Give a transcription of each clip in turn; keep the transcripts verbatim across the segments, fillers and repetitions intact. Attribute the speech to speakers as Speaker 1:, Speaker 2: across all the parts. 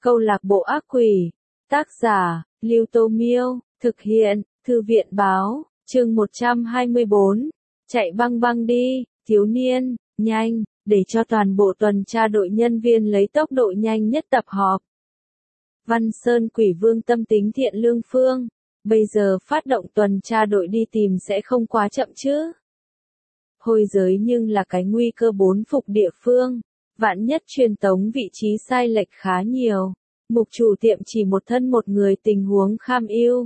Speaker 1: Câu lạc bộ ác quỷ. Tác giả, Lưu Tô Miêu. Thực hiện, Thư viện báo. Chương một trăm hai mươi bốn. Chạy băng băng đi, thiếu niên, nhanh, để cho toàn bộ tuần tra đội nhân viên lấy tốc độ nhanh nhất tập họp. Văn Sơn Quỷ Vương tâm tính thiện lương phương. Bây giờ phát động tuần tra đội đi tìm sẽ không quá chậm chứ. Hôi giới nhưng là cái nguy cơ bốn phục địa phương. Vạn nhất truyền tống vị trí sai lệch khá nhiều. Mục chủ tiệm chỉ một thân một người tình huống kham ưu.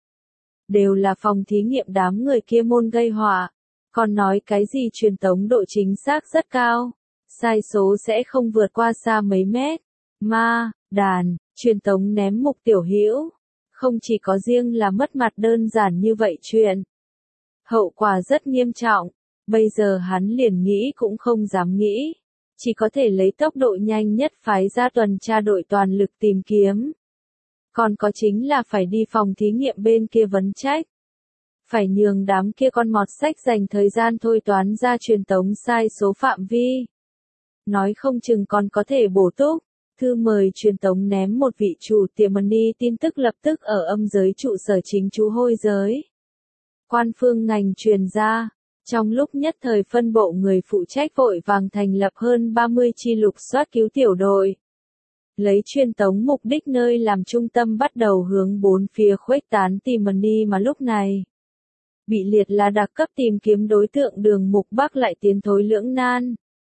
Speaker 1: Đều là phòng thí nghiệm đám người kia môn gây họa. Còn nói cái gì truyền tống độ chính xác rất cao. Sai số sẽ không vượt qua xa mấy mét. Ma, đàn, truyền tống ném mục tiểu hữu. Không chỉ có riêng là mất mặt đơn giản như vậy chuyện. Hậu quả rất nghiêm trọng. Bây giờ hắn liền nghĩ cũng không dám nghĩ. Chỉ có thể lấy tốc độ nhanh nhất phái ra tuần tra đội toàn lực tìm kiếm. Còn có chính là phải đi phòng thí nghiệm bên kia vấn trách. Phải nhường đám kia con mọt sách dành thời gian thôi toán ra truyền tống sai số phạm vi. Nói không chừng còn có thể bổ túc. Thư mời truyền tống ném một vị chủ tiệm money tin tức lập tức ở âm giới trụ sở chính chú hôi giới. Quan phương ngành truyền ra. Trong lúc nhất thời phân bộ người phụ trách vội vàng thành lập hơn ba mươi chi lục soát cứu tiểu đội. Lấy truyền tống mục đích nơi làm trung tâm bắt đầu hướng bốn phía khuếch tán tìm money mà lúc này. Bị liệt là đặc cấp tìm kiếm đối tượng đường mục Bắc lại tiến thối lưỡng nan.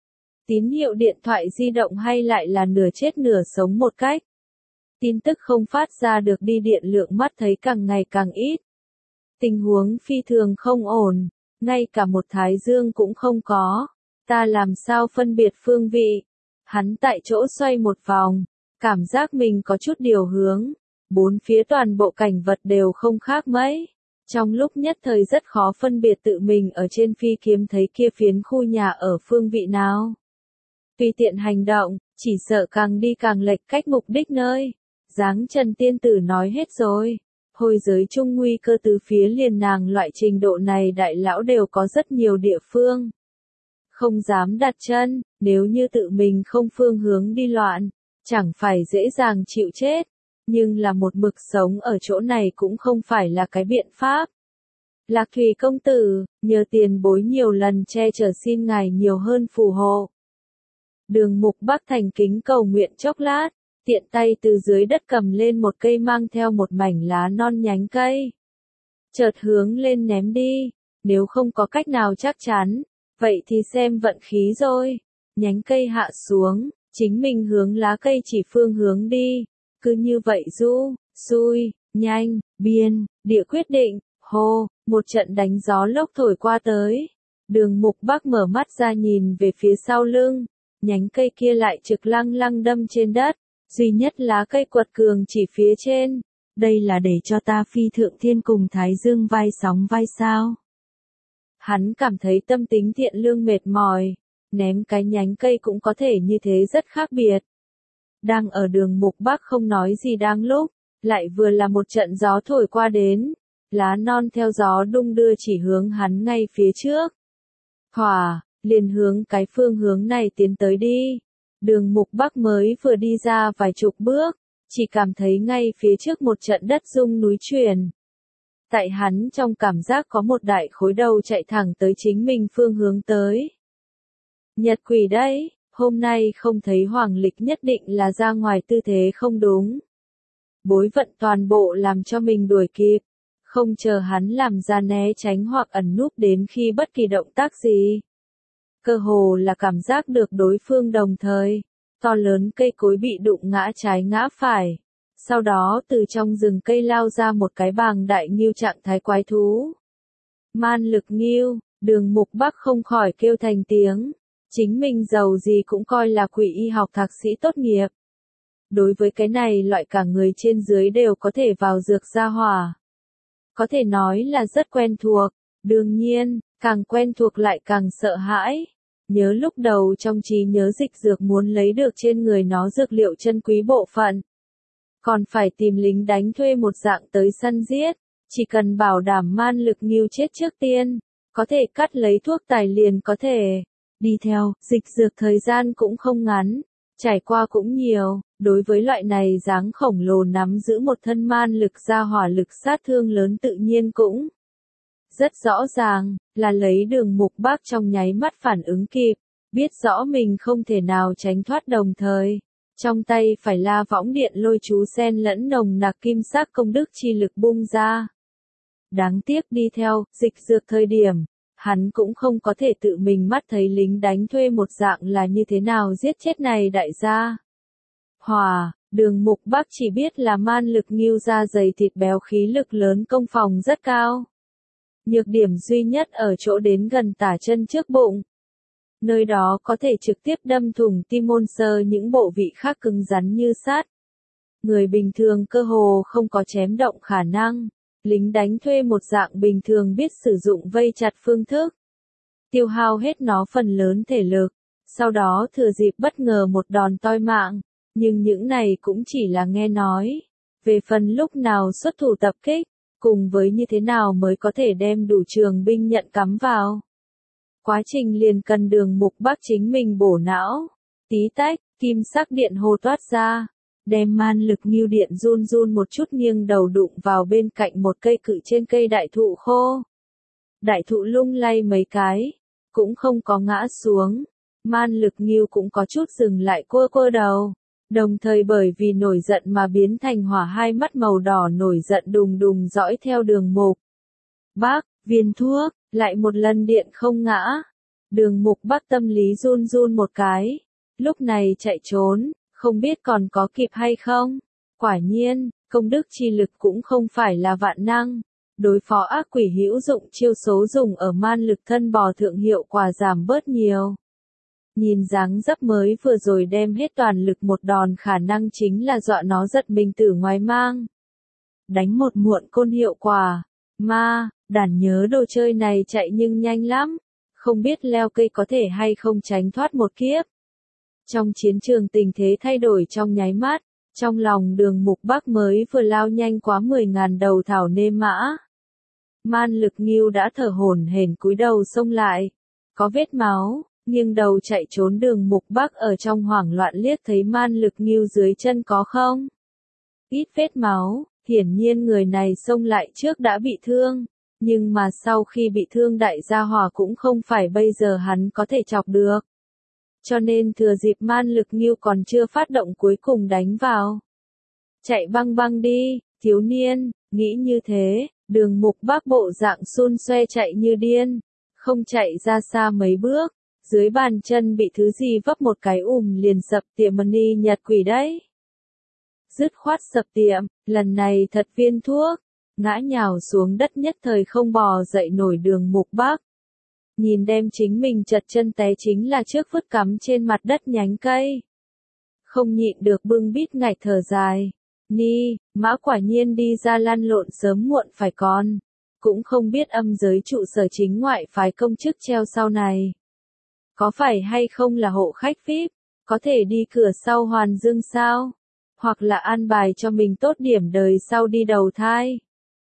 Speaker 1: Tín hiệu điện thoại di động hay lại là nửa chết nửa sống một cách. Tin tức không phát ra được đi điện lượng mắt thấy càng ngày càng ít. Tình huống phi thường không ổn. Ngay cả một thái dương cũng không có. Ta làm sao phân biệt phương vị. Hắn tại chỗ xoay một vòng. Cảm giác mình có chút điều hướng. Bốn phía toàn bộ cảnh vật đều không khác mấy. Trong lúc nhất thời rất khó phân biệt tự mình ở trên phi kiếm thấy kia phiến khu nhà ở phương vị nào. Tùy tiện hành động, chỉ sợ càng đi càng lệch cách mục đích nơi. Giáng Trần tiên tử nói hết rồi. Hôi giới chung nguy cơ từ phía liền nàng loại trình độ này đại lão đều có rất nhiều địa phương. Không dám đặt chân, nếu như tự mình không phương hướng đi loạn, chẳng phải dễ dàng chịu chết. Nhưng là một mực sống ở chỗ này cũng không phải là cái biện pháp. Lạc Thủy công tử, nhờ tiền bối nhiều lần che chở xin ngài nhiều hơn phù hộ. Đường mục Bắc thành kính cầu nguyện chốc lát. Tiện tay từ dưới đất cầm lên một cây mang theo một mảnh lá non nhánh cây. Chợt hướng lên ném đi, nếu không có cách nào chắc chắn, vậy thì xem vận khí rồi. Nhánh cây hạ xuống, chính mình hướng lá cây chỉ phương hướng đi, cứ như vậy du, xui, nhanh, biên, địa quyết định, hô, một trận đánh gió lốc thổi qua tới. Đường mục Bắc mở mắt ra nhìn về phía sau lưng, nhánh cây kia lại trực lăng lăng đâm trên đất. Duy nhất lá cây quật cường chỉ phía trên. Đây là để cho ta phi thượng thiên cùng Thái Dương vai sóng vai sao. Hắn cảm thấy tâm tính thiện lương mệt mỏi. Ném cái nhánh cây cũng có thể như thế rất khác biệt. Đang ở đường mục Bắc không nói gì đang lúc. Lại vừa là một trận gió thổi qua đến. Lá non theo gió đung đưa chỉ hướng hắn ngay phía trước. Hỏa, liền hướng cái phương hướng này tiến tới đi. Đường mục Bắc mới vừa đi ra vài chục bước, chỉ cảm thấy ngay phía trước một trận đất rung núi chuyển. Tại hắn trong cảm giác có một đại khối đầu chạy thẳng tới chính mình phương hướng tới. Nhật quỷ đấy, hôm nay không thấy hoàng lịch nhất định là ra ngoài tư thế không đúng. Bối vận toàn bộ làm cho mình đuổi kịp, không chờ hắn làm ra né tránh hoặc ẩn núp đến khi bất kỳ động tác gì. Cơ hồ là cảm giác được đối phương đồng thời, to lớn cây cối bị đụng ngã trái ngã phải. Sau đó từ trong rừng cây lao ra một cái bàng đại nghêu trạng thái quái thú. Man lực nghêu, đường mục Bắc không khỏi kêu thành tiếng. Chính mình giàu gì cũng coi là quỷ y học thạc sĩ tốt nghiệp. Đối với cái này loại cả người trên dưới đều có thể vào dược gia hỏa. Có thể nói là rất quen thuộc, đương nhiên, càng quen thuộc lại càng sợ hãi. Nhớ lúc đầu trong trí nhớ dịch dược muốn lấy được trên người nó dược liệu chân quý bộ phận. Còn phải tìm lính đánh thuê một dạng tới săn giết. Chỉ cần bảo đảm man lực nghêu chết trước tiên. Có thể cắt lấy thuốc tài liền có thể. Đi theo, dịch dược thời gian cũng không ngắn. Trải qua cũng nhiều, đối với loại này dáng khổng lồ nắm giữ một thân man lực ra hỏa lực sát thương lớn tự nhiên cũng rất rõ ràng, là lấy Đường Mục Bác trong nháy mắt phản ứng kịp, biết rõ mình không thể nào tránh thoát đồng thời. Trong tay phải La Võng Điện Lôi Chú xen lẫn nồng nặc kim sắc công đức chi lực bung ra. Đáng tiếc đi theo, dịch dược thời điểm, hắn cũng không có thể tự mình mắt thấy lính đánh thuê một dạng là như thế nào giết chết này đại gia. Hòa, Đường Mục Bác chỉ biết là man lực nghiêu da dày thịt béo khí lực lớn công phòng rất cao. Nhược điểm duy nhất ở chỗ đến gần tả chân trước bụng. Nơi đó có thể trực tiếp đâm thủng tim môn sơ những bộ vị khác cứng rắn như sắt. Người bình thường cơ hồ không có chém động khả năng. Lính đánh thuê một dạng bình thường biết sử dụng vây chặt phương thức. Tiêu hao hết nó phần lớn thể lực. Sau đó thừa dịp bất ngờ một đòn toi mạng. Nhưng những này cũng chỉ là nghe nói. Về phần lúc nào xuất thủ tập kích. Cùng với như thế nào mới có thể đem đủ trường binh nhận cắm vào. Quá trình liền cần Đường Mục Bác chính mình bổ não. Tí tách, kim sắc điện hồ toát ra. Đem man lực nghiêu điện run run một chút nghiêng đầu đụng vào bên cạnh một cây cự trên cây đại thụ khô. Đại thụ lung lay mấy cái. Cũng không có ngã xuống. Man lực nghiêu cũng có chút dừng lại cua cua đầu. Đồng thời bởi vì nổi giận mà biến thành hỏa hai mắt màu đỏ nổi giận đùng đùng dõi theo Đường Mục Bác, viên thuốc, lại một lần điện không ngã. Đường Mục Bác tâm lý run run một cái. Lúc này chạy trốn, không biết còn có kịp hay không. Quả nhiên, công đức chi lực cũng không phải là vạn năng. Đối phó ác quỷ hữu dụng chiêu số dùng ở man lực thân bò thượng hiệu quả giảm bớt nhiều. Nhìn dáng dấp mới vừa rồi đem hết toàn lực một đòn khả năng chính là dọa nó giật mình từ ngoài mang. Đánh một muộn côn hiệu quả. Ma, đàn nhớ đồ chơi này chạy nhưng nhanh lắm. Không biết leo cây có thể hay không tránh thoát một kiếp. Trong chiến trường tình thế thay đổi trong nháy mắt. Trong lòng Đường Mục Bác mới vừa lao nhanh quá mười ngàn đầu thảo nê mã. Man lực nghiêu đã thở hổn hển cúi đầu xông lại. Có vết máu. Nghiêng đầu chạy trốn Đường Mục Bác ở trong hoảng loạn liếc thấy man lực nghiêu dưới chân có không? Ít vết máu, hiển nhiên người này xông lại trước đã bị thương, nhưng mà sau khi bị thương đại gia hỏa cũng không phải bây giờ hắn có thể chọc được. Cho nên thừa dịp man lực nghiêu còn chưa phát động cuối cùng đánh vào. Chạy băng băng đi, thiếu niên, nghĩ như thế, Đường Mục Bác bộ dạng xun xoe chạy như điên, không chạy ra xa mấy bước. Dưới bàn chân bị thứ gì vấp một cái ùm liền sập tiệm mani nhật quỷ đấy. Dứt khoát sập tiệm, lần này thật viên thuốc, ngã nhào xuống đất nhất thời không bò dậy nổi Đường Mục Bác. Nhìn đem chính mình chật chân té chính là trước vứt cắm trên mặt đất nhánh cây. Không nhịn được bưng bít ngạch thở dài. Ni, mã quả nhiên đi ra lăn lộn sớm muộn phải con. Cũng không biết âm giới trụ sở chính ngoại phái công chức treo sau này. Có phải hay không là hộ khách vi ai pi, có thể đi cửa sau hoàn dương sao? Hoặc là an bài cho mình tốt điểm đời sau đi đầu thai.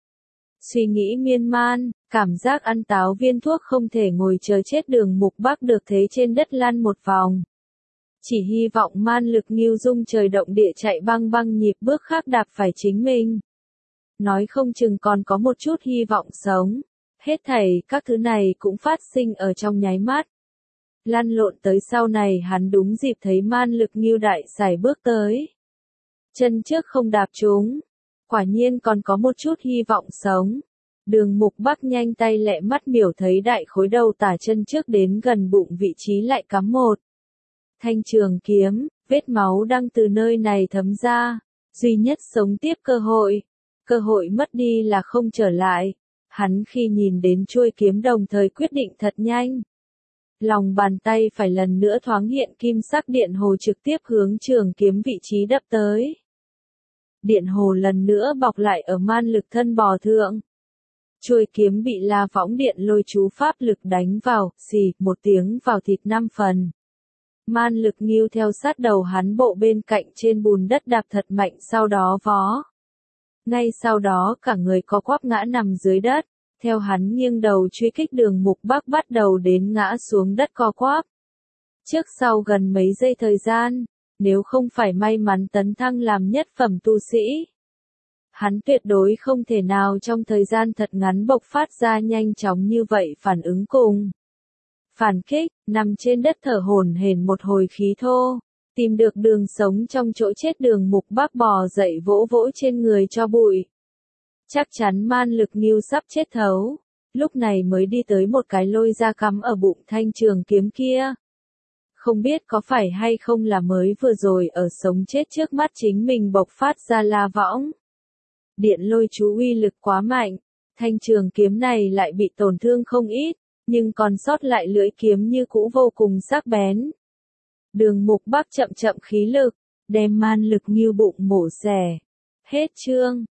Speaker 1: Suy nghĩ miên man, cảm giác ăn táo viên thuốc không thể ngồi chờ chết Đường Mục Bác được thế trên đất lăn một vòng. Chỉ hy vọng man lực nghiêu dung trời động địa chạy băng băng nhịp bước khác đạp phải chính mình. Nói không chừng còn có một chút hy vọng sống. Hết thảy các thứ này cũng phát sinh ở trong nháy mắt. Lăn lộn tới sau này hắn đúng dịp thấy man lực nghiêu đại sải bước tới. Chân trước không đạp trúng. Quả nhiên còn có một chút hy vọng sống. Đường Mục Bác nhanh tay lẹ mắt miểu thấy đại khối đầu tả chân trước đến gần bụng vị trí lại cắm một thanh trường kiếm, vết máu đang từ nơi này thấm ra. Duy nhất sống tiếp cơ hội. Cơ hội mất đi là không trở lại. Hắn khi nhìn đến chuôi kiếm đồng thời quyết định thật nhanh. Lòng bàn tay phải lần nữa thoáng hiện kim sắc điện hồ trực tiếp hướng trường kiếm vị trí đập tới. Điện hồ lần nữa bọc lại ở man lực thân bò thượng. Chuôi kiếm bị La Võng Điện Lôi Chú pháp lực đánh vào, xì, một tiếng vào thịt năm phần. Man lực nghiêu theo sát đầu hắn bộ bên cạnh trên bùn đất đạp thật mạnh sau đó vó. Ngay sau đó cả người có quắp ngã nằm dưới đất. Theo hắn nghiêng đầu truy kích Đường Mục Bác bắt đầu đến ngã xuống đất co quắp. Trước sau gần mấy giây thời gian, nếu không phải may mắn tấn thăng làm nhất phẩm tu sĩ. Hắn tuyệt đối không thể nào trong thời gian thật ngắn bộc phát ra nhanh chóng như vậy phản ứng cùng. Phản kích, nằm trên đất thở hổn hển một hồi khí thô, tìm được đường sống trong chỗ chết Đường Mục Bắc bò dậy vỗ vỗ trên người cho bụi. Chắc chắn man lực nghiêu sắp chết thấu, lúc này mới đi tới một cái lôi ra cắm ở bụng thanh trường kiếm kia. Không biết có phải hay không là mới vừa rồi ở sống chết trước mắt chính mình bộc phát ra la võng. Điện lôi chú uy lực quá mạnh, thanh trường kiếm này lại bị tổn thương không ít, nhưng còn sót lại lưỡi kiếm như cũ vô cùng sắc bén. Đường Mục Bắc chậm chậm khí lực, đem man lực nghiêu bụng mổ xẻ. Hết chương.